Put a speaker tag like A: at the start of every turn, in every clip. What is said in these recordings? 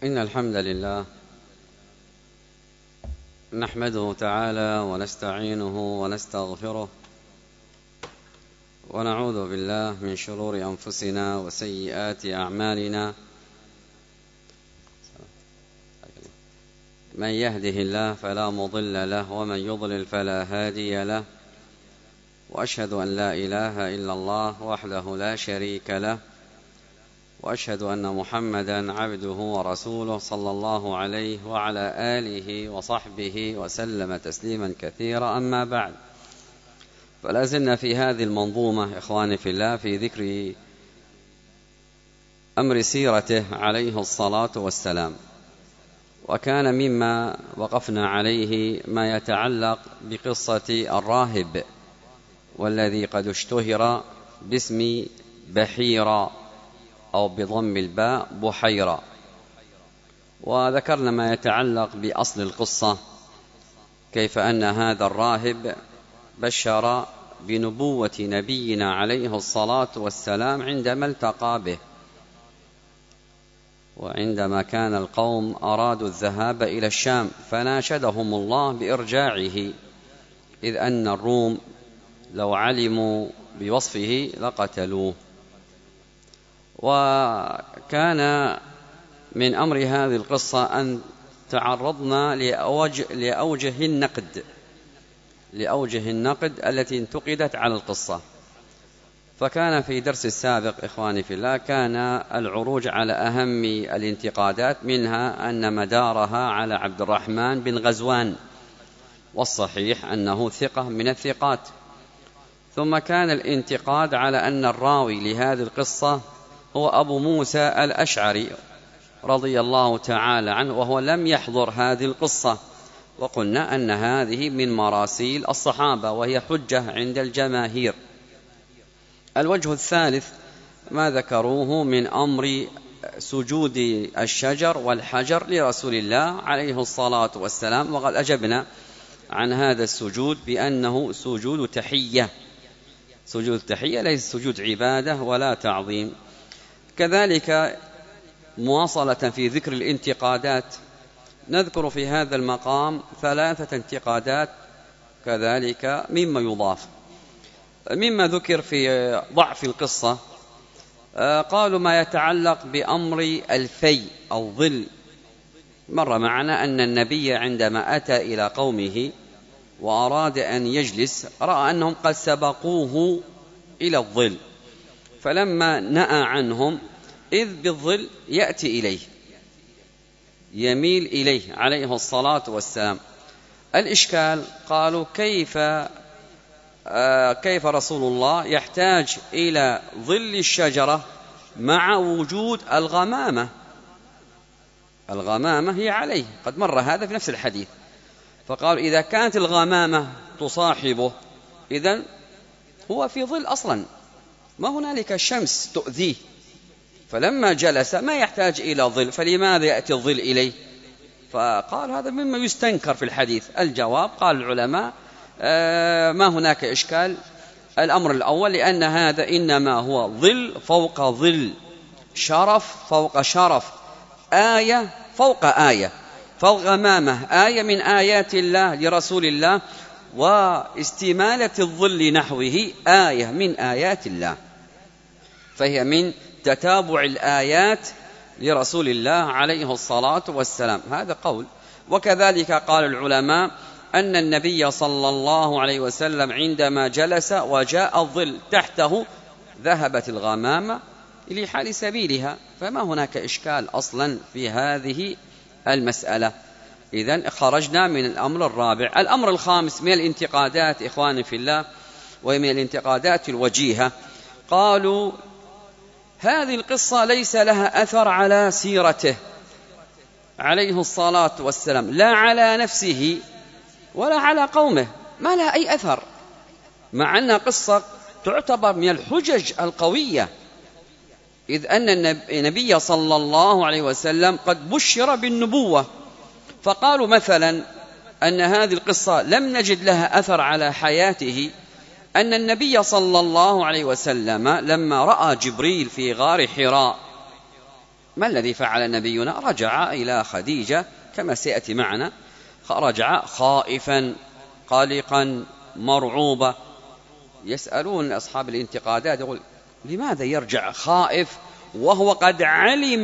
A: إن الحمد لله نحمده تعالى ونستعينه ونستغفره ونعوذ بالله من شرور أنفسنا وسيئات أعمالنا. من يهده الله فلا مضل له ومن يضلل فلا هادي له، وأشهد أن لا إله إلا الله وحده لا شريك له، وأشهد أن محمدا عبده ورسوله صلى الله عليه وعلى آله وصحبه وسلم تسليما كثيرا. أما بعد، فلا زلنا في هذه المنظومة إخواني في الله في ذكر أمر سيرته عليه الصلاة والسلام، وكان مما وقفنا عليه ما يتعلق بقصة الراهب والذي قد اشتهر باسم بحيرة أو بضم الباء بحيرة، وذكرنا ما يتعلق بأصل القصة، كيف أن هذا الراهب بشر بنبوة نبينا عليه الصلاة والسلام عندما التقى به، وعندما كان القوم أرادوا الذهاب إلى الشام فناشدهم الله بإرجاعه، إذ أن الروم لو علموا بوصفه لقتلوه. وكان من أمر هذه القصة أن تعرضنا لأوجه النقد التي انتقدت على القصة. فكان في درس السابق إخواني في الله كان العروج على أهم الانتقادات، منها أن مدارها على عبد الرحمن بن غزوان، والصحيح أنه ثقة من الثقات. ثم كان الانتقاد على أن الراوي لهذه القصة هو أبو موسى الأشعري رضي الله تعالى عنه، وهو لم يحضر هذه القصة، وقلنا أن هذه من مراسيل الصحابة وهي حجة عند الجماهير. الوجه الثالث ما ذكروه من أمر سجود الشجر والحجر لرسول الله عليه الصلاة والسلام، وقد أجبنا عن هذا السجود بأنه سجود تحية، سجود تحية ليس سجود عبادة ولا تعظيم. كذلك مواصلة في ذكر الانتقادات، نذكر في هذا المقام 3 انتقادات كذلك مما يضاف. مما ذكر في ضعف القصة قالوا ما يتعلق بأمر الفي أو ظل. مر معنا أن النبي عندما أتى إلى قومه وأراد أن يجلس رأى أنهم قد سبقوه إلى الظل، فلما نأى عنهم إذ بالظل يأتي إليه، يميل إليه عليه الصلاة والسلام. الإشكال قالوا كيف رسول الله يحتاج إلى ظل الشجرة مع وجود الغمامة؟ الغمامة هي عليه، قد مر هذا في نفس الحديث. فقالوا إذا كانت الغمامة تصاحبه إذن هو في ظل أصلا، ما هنالك الشمس تؤذيه، فلما جلس ما يحتاج إلى ظل، فلماذا يأتي الظل إليه؟ فقال هذا مما يستنكر في الحديث. الجواب قال العلماء ما هناك إشكال. الأمر الأول لأن هذا إنما هو ظل فوق ظل، شرف فوق شرف، آية فوق آية، فالغمامة آية من آيات الله لرسول الله، واستمالة الظل نحوه آية من آيات الله، فهي من تتابع الآيات لرسول الله عليه الصلاة والسلام. هذا قول. وكذلك قال العلماء أن النبي صلى الله عليه وسلم عندما جلس وجاء الظل تحته ذهبت الغمامة لحال سبيلها، فما هناك إشكال أصلا في هذه المسألة. إذن خرجنا من الأمر الرابع. الأمر الخامس من الانتقادات إخواني في الله، ومن الانتقادات الوجيهة، قالوا هذه القصة ليس لها أثر على سيرته عليه الصلاة والسلام، لا على نفسه ولا على قومه، ما لها أي أثر، مع أنها قصة تعتبر من الحجج القوية، إذ أن النبي صلى الله عليه وسلم قد بشر بالنبوة. فقالوا مثلا أن هذه القصة لم نجد لها أثر على حياته، أن النبي صلى الله عليه وسلم لما رأى جبريل في غار حراء ما الذي فعل نبينا؟ رجع إلى خديجة كما سيأتي معنا، رجع خائفا قلقا مرعوبا. يسألون أصحاب الانتقادات، يقول لماذا يرجع خائف وهو قد علم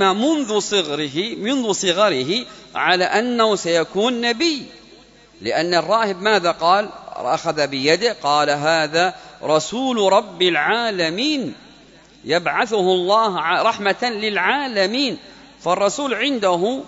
A: منذ صغره على أنه سيكون نبي؟ لأن الراهب ماذا قال؟ أخذ بيده قال هذا رسول رب العالمين يبعثه الله رحمة للعالمين. فالرسول عنده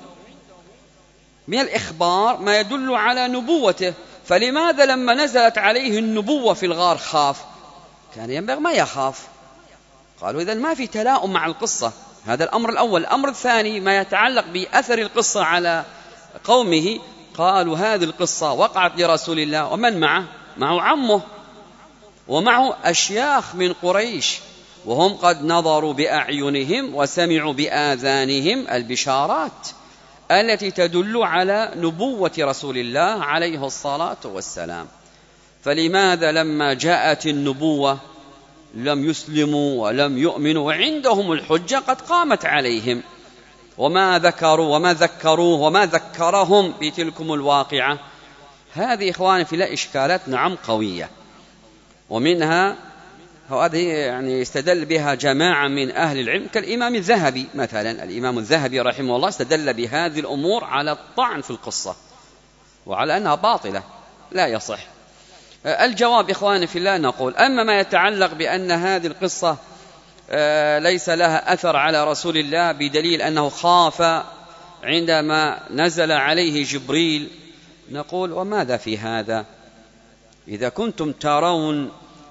A: من الإخبار ما يدل على نبوته، فلماذا لما نزلت عليه النبوة في الغار خاف؟ كان ينبغي ما يخاف. قالوا إذن ما في تلاؤم مع القصة. هذا الأمر الأول. الأمر الثاني ما يتعلق بأثر القصة على قومه. قالوا هذه القصة وقعت لرسول الله ومن معه؟ معه عمه ومعه أشياخ من قريش، وهم قد نظروا بأعينهم وسمعوا بآذانهم البشارات التي تدل على نبوة رسول الله عليه الصلاة والسلام. فلماذا لما جاءت النبوة لم يسلموا ولم يؤمنوا وعندهم الحجة قد قامت عليهم؟ وما ذكروه وما ذكرهم بتلكم الواقعة؟ هذه إخواني في الله إشكالات نعم قوية، ومنها هذه يعني استدل بها جماعة من أهل العلم كالإمام الذهبي مثلا. الإمام الذهبي رحمه الله استدل بهذه الأمور على الطعن في القصة وعلى أنها باطلة لا يصح. الجواب إخواني في الله نقول أما ما يتعلق بأن هذه القصة ليس لها أثر على رسول الله بدليل أنه خاف عندما نزل عليه جبريل، نقول وماذا في هذا؟ إذا كنتم ترون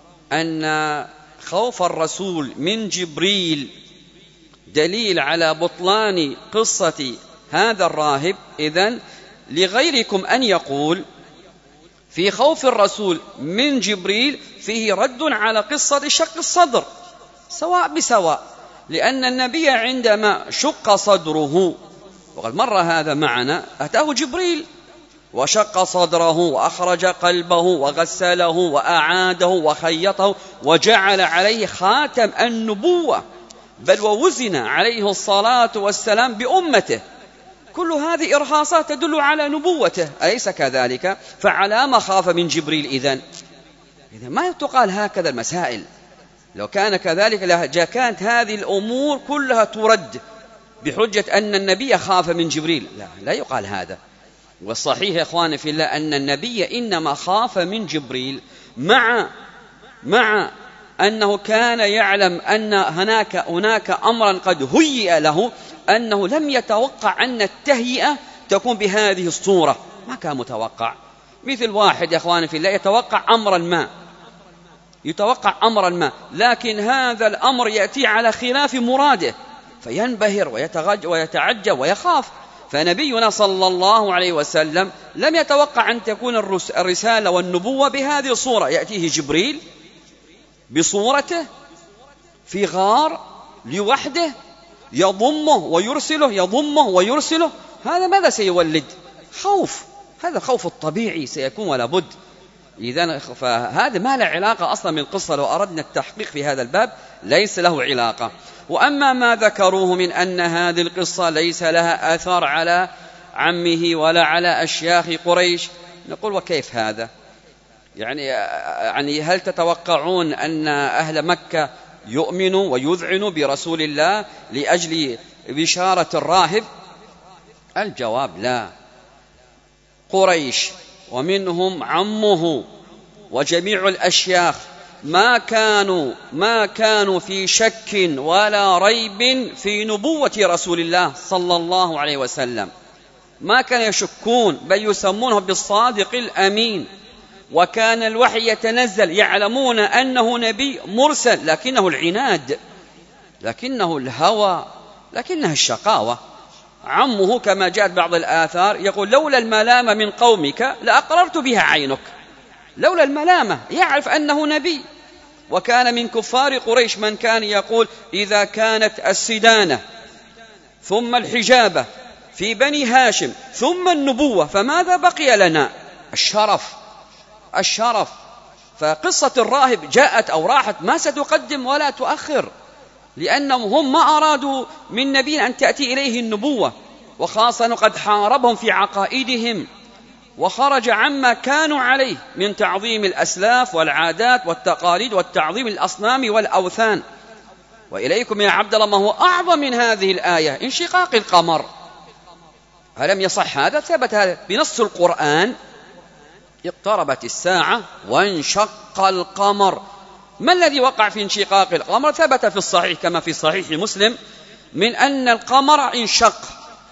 A: أن خوف الرسول من جبريل دليل على بطلان قصة هذا الراهب، إذن لغيركم أن يقول في خوف الرسول من جبريل فيه رد على قصة شق الصدر سواء بسواء، لأن النبي عندما شق صدره وقد مر هذا معنا أتاه جبريل وشق صدره وأخرج قلبه وغسله وأعاده وخيطه وجعل عليه خاتم النبوة، بل ووزن عليه الصلاة والسلام بأمته. كل هذه إرهاصات تدل على نبوته، أليس كذلك؟ فعلى ما خاف من جبريل إذن ما تقال هكذا المسائل. لو كان كذلك كانت هذه الأمور كلها ترد بحجة أن النبي خاف من جبريل. لا يقال هذا. والصحيح يا إخواني في الله أن النبي إنما خاف من جبريل مع أنه كان يعلم أن هناك أمرا قد هيئ له، أنه لم يتوقع أن التهيئة تكون بهذه الصورة، ما كان متوقع. مثل واحد يا إخواني في الله يتوقع أمرا ما لكن هذا الأمر يأتي على خلاف مراده فينبهر ويتعجب ويخاف. فنبينا صلى الله عليه وسلم لم يتوقع أن تكون الرسالة والنبوة بهذه الصورة، يأتيه جبريل بصورته في غار لوحده يضمه ويرسله. هذا ماذا سيولد؟ خوف. هذا الخوف الطبيعي سيكون ولا بد. إذن فهذا ما له علاقة أصلا من القصة. لو أردنا التحقيق في هذا الباب ليس له علاقة. وأما ما ذكروه من أن هذه القصة ليس لها أثر على عمه ولا على أشياخ قريش، نقول وكيف هذا؟ يعني هل تتوقعون أن أهل مكة يؤمنوا ويذعنوا برسول الله لأجل بشارة الراهب؟ الجواب لا. قريش ومنهم عمه وجميع الأشياخ ما كانوا في شك ولا ريب في نبوة رسول الله صلى الله عليه وسلم، ما كانوا يشكون، بل يسمونه بالصادق الأمين. وكان الوحي يتنزل يعلمون أنه نبي مرسل، لكنه العناد، لكنه الهوى، لكنها الشقاوة. عمه كما جاءت بعض الآثار يقول لولا الملامة من قومك لأقررت بها عينك. لولا الملامة، يعرف أنه نبي. وكان من كفار قريش من كان يقول إذا كانت السدانة ثم الحجابة في بني هاشم ثم النبوة فماذا بقي لنا؟ الشرف. فقصة الراهب جاءت أو راحت ما ستقدم ولا تؤخر. لأنهم هم ما أرادوا من نبي أن تأتي إليه النبوة، وخاصة قد حاربهم في عقائدهم وخرج عما كانوا عليه من تعظيم الأسلاف والعادات والتقاليد والتعظيم الأصنام والأوثان. وإليكم يا عبد الله ما هو أعظم من هذه الآية؟ انشقاق القمر. ألم يصح هذا؟ ثبت هذا بنص القرآن: اقتربت الساعة وانشق القمر. ما الذي وقع في انشقاق القمر؟ ثبت في الصحيح كما في صحيح مسلم من أن القمر انشق،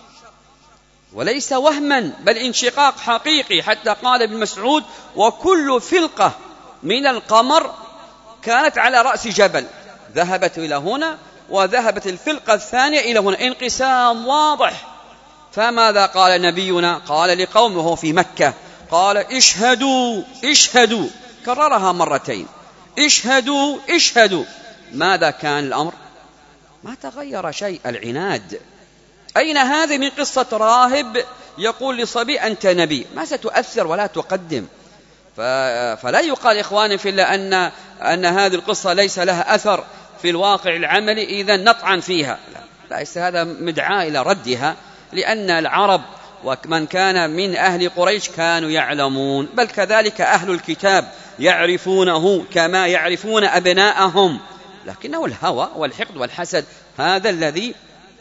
A: وليس وهما بل انشقاق حقيقي، حتى قال ابن مسعود: وكل فلقة من القمر كانت على رأس جبل، ذهبت إلى هنا وذهبت الفلقة الثانية إلى هنا، انقسام واضح. فماذا قال نبينا؟ قال لقومه في مكة، قال: اشهدوا اشهدوا، كررها مرتين: اشهدوا اشهدوا. ماذا كان الأمر؟ ما تغير شيء، العناد. أين هذه من قصة راهب يقول لصبي أنت نبي؟ ما ستؤثر ولا تقدم. فلا يقال إخواني في الله أن هذه القصة ليس لها أثر في الواقع العملي إذن نطعن فيها، لا، ليس هذا مدعاة إلى ردها، لأن العرب ومن كان من أهل قريش كانوا يعلمون، بل كذلك أهل الكتاب يعرفونه كما يعرفون أبناءهم، لكنه الهوى والحقد والحسد هذا الذي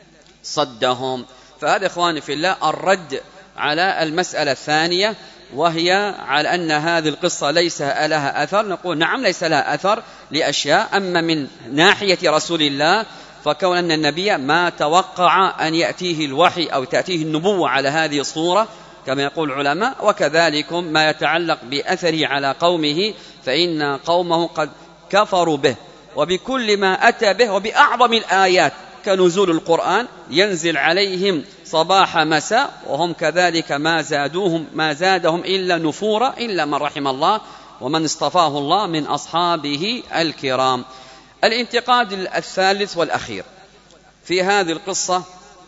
A: صدهم. فهذا إخواني في الله الرد على المسألة الثانية، وهي على أن هذه القصة ليس لها أثر. نقول نعم ليس لها أثر لأشياء. أما من ناحية رسول الله فكون أن النبي ما توقع أن يأتيه الوحي أو تأتيه النبوة على هذه الصورة كما يقول العلماء، وكذلك ما يتعلق بأثره على قومه، فإن قومه قد كفروا به وبكل ما أتى به وبأعظم الآيات، كنزول القرآن ينزل عليهم صباح مساء، وهم كذلك ما زادهم إلا نفورا، إلا من رحم الله ومن اصطفاه الله من أصحابه الكرام. الانتقاد الثالث والأخير في هذه القصة،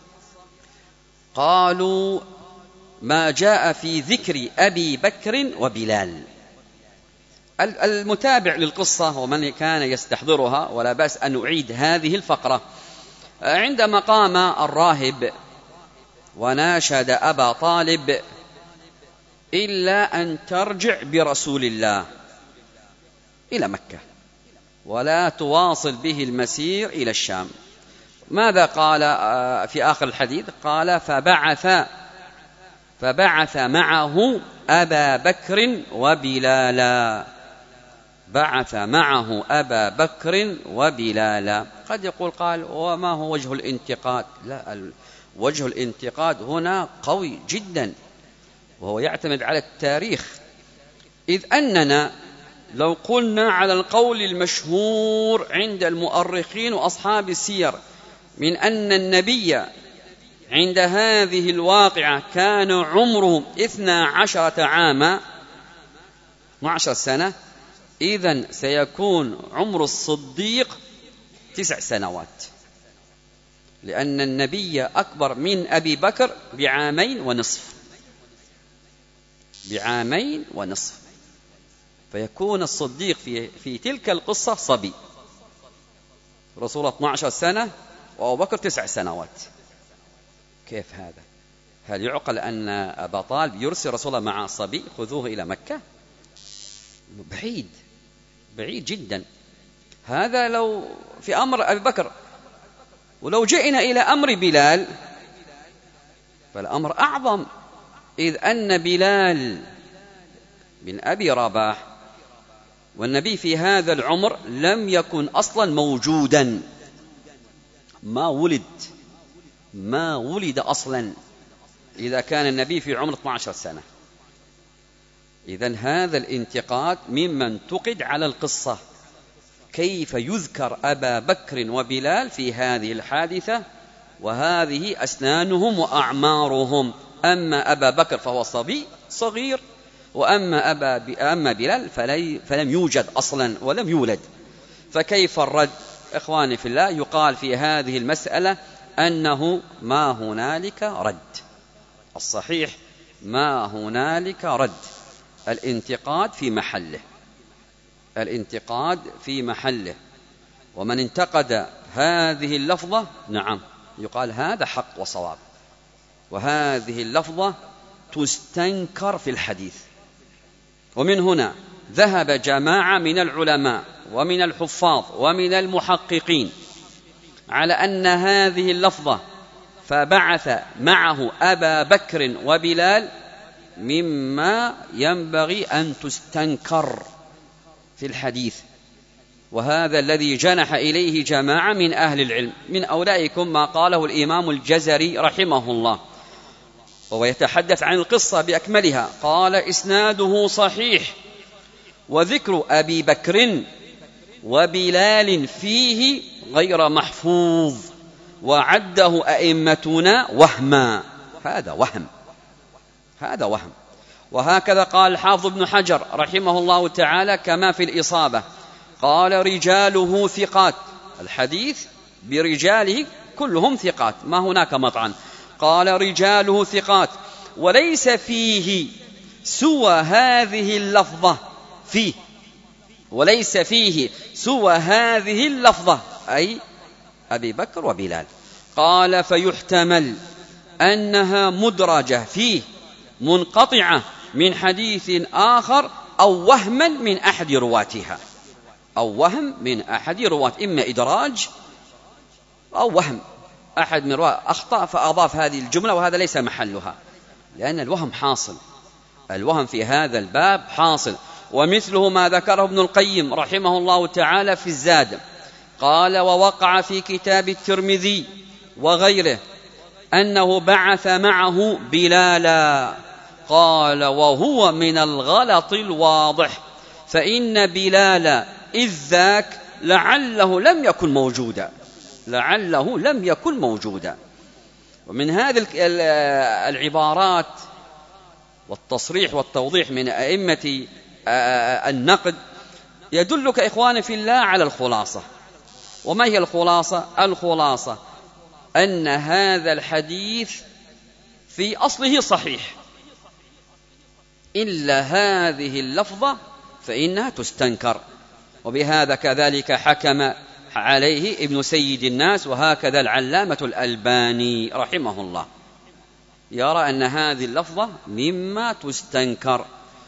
A: قالوا ما جاء في ذكر أبي بكر وبلال. المتابع للقصة ومن كان يستحضرها، ولا بأس أن أعيد هذه الفقرة، عندما قام الراهب وناشد أبا طالب إلا أن ترجع برسول الله إلى مكة ولا تواصل به المسير إلى الشام، ماذا قال في آخر الحديث؟ قال فبعث معه أبا بكر وبلالا. بعث معه أبا بكر وبلالا. قد يقول قال وما هو وجه الانتقاد؟ لا، وجه الانتقاد هنا قوي جدا، وهو يعتمد على التاريخ، إذ أننا لو قلنا على القول المشهور عند المؤرخين وأصحاب السير من أن النبي عند هذه الواقعة كان عمره 12 عاما 12 سنة، إذن سيكون عمر الصديق 9 سنوات، لأن النبي أكبر من أبي بكر بعامين ونصف، فيكون الصديق في تلك القصة صبي، رسول 12 سنة وأبو بكر 9 سنوات. كيف هذا؟ هل يعقل أن أبا طالب يرسل رسوله مع صبي خذوه إلى مكة؟ بعيد جدا. هذا لو في أمر أبي بكر، ولو جئنا إلى أمر بلال فالأمر أعظم، إذ أن بلال بن أبي رباح والنبي في هذا العمر لم يكن أصلا موجودا، ما ولد أصلا إذا كان النبي في عمر 12 سنة. إذن هذا الانتقاد ممن تقد على القصة، كيف يذكر أبا بكر وبلال في هذه الحادثة وهذه أسنانهم وأعمارهم؟ أما أبا بكر فهو صبي صغير، وأما بلال فلم يوجد أصلا ولم يولد. فكيف الرد؟ إخواني في الله، يقال في هذه المسألة أنه ما هنالك رد، الصحيح ما هنالك رد، الانتقاد في محله. ومن انتقد هذه اللفظة نعم يقال هذا حق وصواب، وهذه اللفظة تستنكر في الحديث. ومن هنا ذهب جماعة من العلماء ومن الحفاظ ومن المحققين على أن هذه اللفظة فبعث معه أبا بكر وبلال مما ينبغي أن تستنكر في الحديث، وهذا الذي جنح إليه جماعة من أهل العلم. من أولئكم ما قاله الإمام الجزري رحمه الله، وهو يتحدث عن القصة بأكملها، قال إسناده صحيح، وذكر أبي بكر وبلال فيه غير محفوظ، وعده أئمتنا وهما. هذا وهم. وهكذا قال الحافظ ابن حجر رحمه الله تعالى كما في الإصابة، قال رجاله ثقات، الحديث برجاله كلهم ثقات ما هناك مطعن، قال رجاله ثقات وليس فيه سوى هذه اللفظة وليس فيه سوى هذه اللفظة أي أبي بكر وبلال. قال فيحتمل أنها مدرجة فيه منقطعة من حديث آخر أو وهما من أحد رواتها، إما إدراج أو وهم، أحد من رواه أخطأ فأضاف هذه الجملة، وهذا ليس محلها، لأن الوهم حاصل، الوهم في هذا الباب حاصل. ومثله ما ذكره ابن القيم رحمه الله تعالى في الزاد، قال ووقع في كتاب الترمذي وغيره أنه بعث معه بلالا، قال وهو من الغلط الواضح، فإن بلالا إذ ذاك لعله لم يكن موجودا. ومن هذه العبارات والتصريح والتوضيح من أئمة النقد يدلك إخواني في الله على الخلاصة. وما هي الخلاصة؟ الخلاصة أن هذا الحديث في أصله صحيح، إلا هذه اللفظة فإنها تستنكر. وبهذا كذلك حكم عليه ابن سيد الناس، وهكذا العلامة الألباني رحمه الله يرى أن هذه اللفظة مما تستنكر.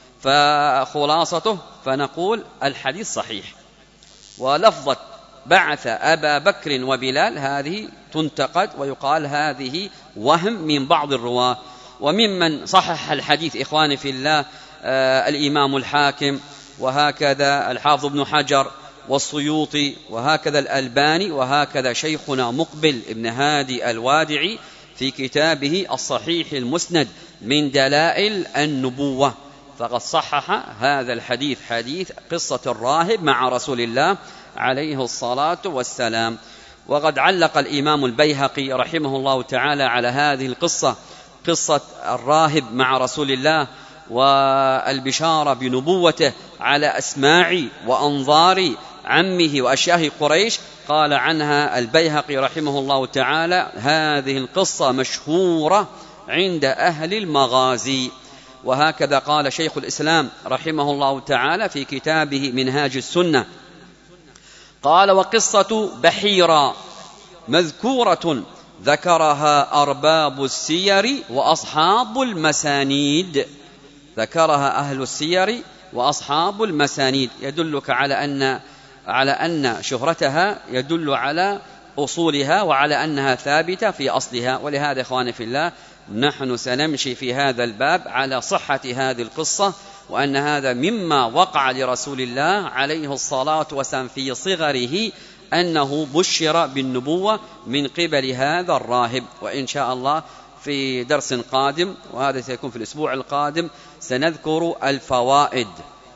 A: فخلاصته فنقول الحديث صحيح، ولفظة بعث أبا بكر وبلال هذه تنتقد ويقال هذه وهم من بعض الرواة. وممن صحح الحديث إخواني في الله الإمام الحاكم، وهكذا الحافظ ابن حجر والسيوطي، وهكذا الألباني، وهكذا شيخنا مقبل ابن هادي الوادعي في كتابه الصحيح المسند من دلائل النبوة، فقد صحح هذا الحديث، حديث قصة الراهب مع رسول الله عليه الصلاة والسلام. وقد علق الإمام البيهقي رحمه الله تعالى على هذه القصة، قصة الراهب مع رسول الله والبشارة بنبوته على أسماع وأنظار عمه وأشياه قريش، قال عنها البيهقي رحمه الله تعالى هذه القصة مشهورة عند أهل المغازي. وهكذا قال شيخ الإسلام رحمه الله تعالى في كتابه منهاج السنة، قال وقصة بحيرة مذكورة ذكرها أرباب السير وأصحاب المسانيد، ذكرها أهل السير وأصحاب المسانيد، يدلك على أن شهرتها يدل على أصولها وعلى أنها ثابتة في أصلها. ولهذا إخواني في الله نحن سنمشي في هذا الباب على صحة هذه القصة، وأن هذا مما وقع لرسول الله عليه الصلاة والسلام في صغره، أنه بشر بالنبوة من قبل هذا الراهب. وإن شاء الله في درس قادم، وهذا سيكون في الأسبوع القادم، سنذكر الفوائد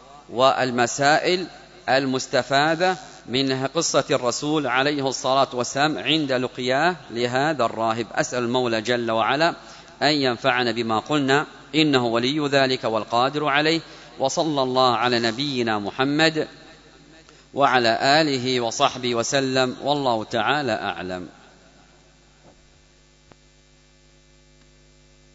A: والمسائل المستفادة من قصة الرسول عليه الصلاة والسلام عند لقياه لهذا الراهب. أسأل المولى جل وعلا أن ينفعنا بما قلنا، إنه ولي ذلك والقادر عليه. وصلى الله على نبينا محمد وعلى آله وصحبه وسلم، والله تعالى أعلم.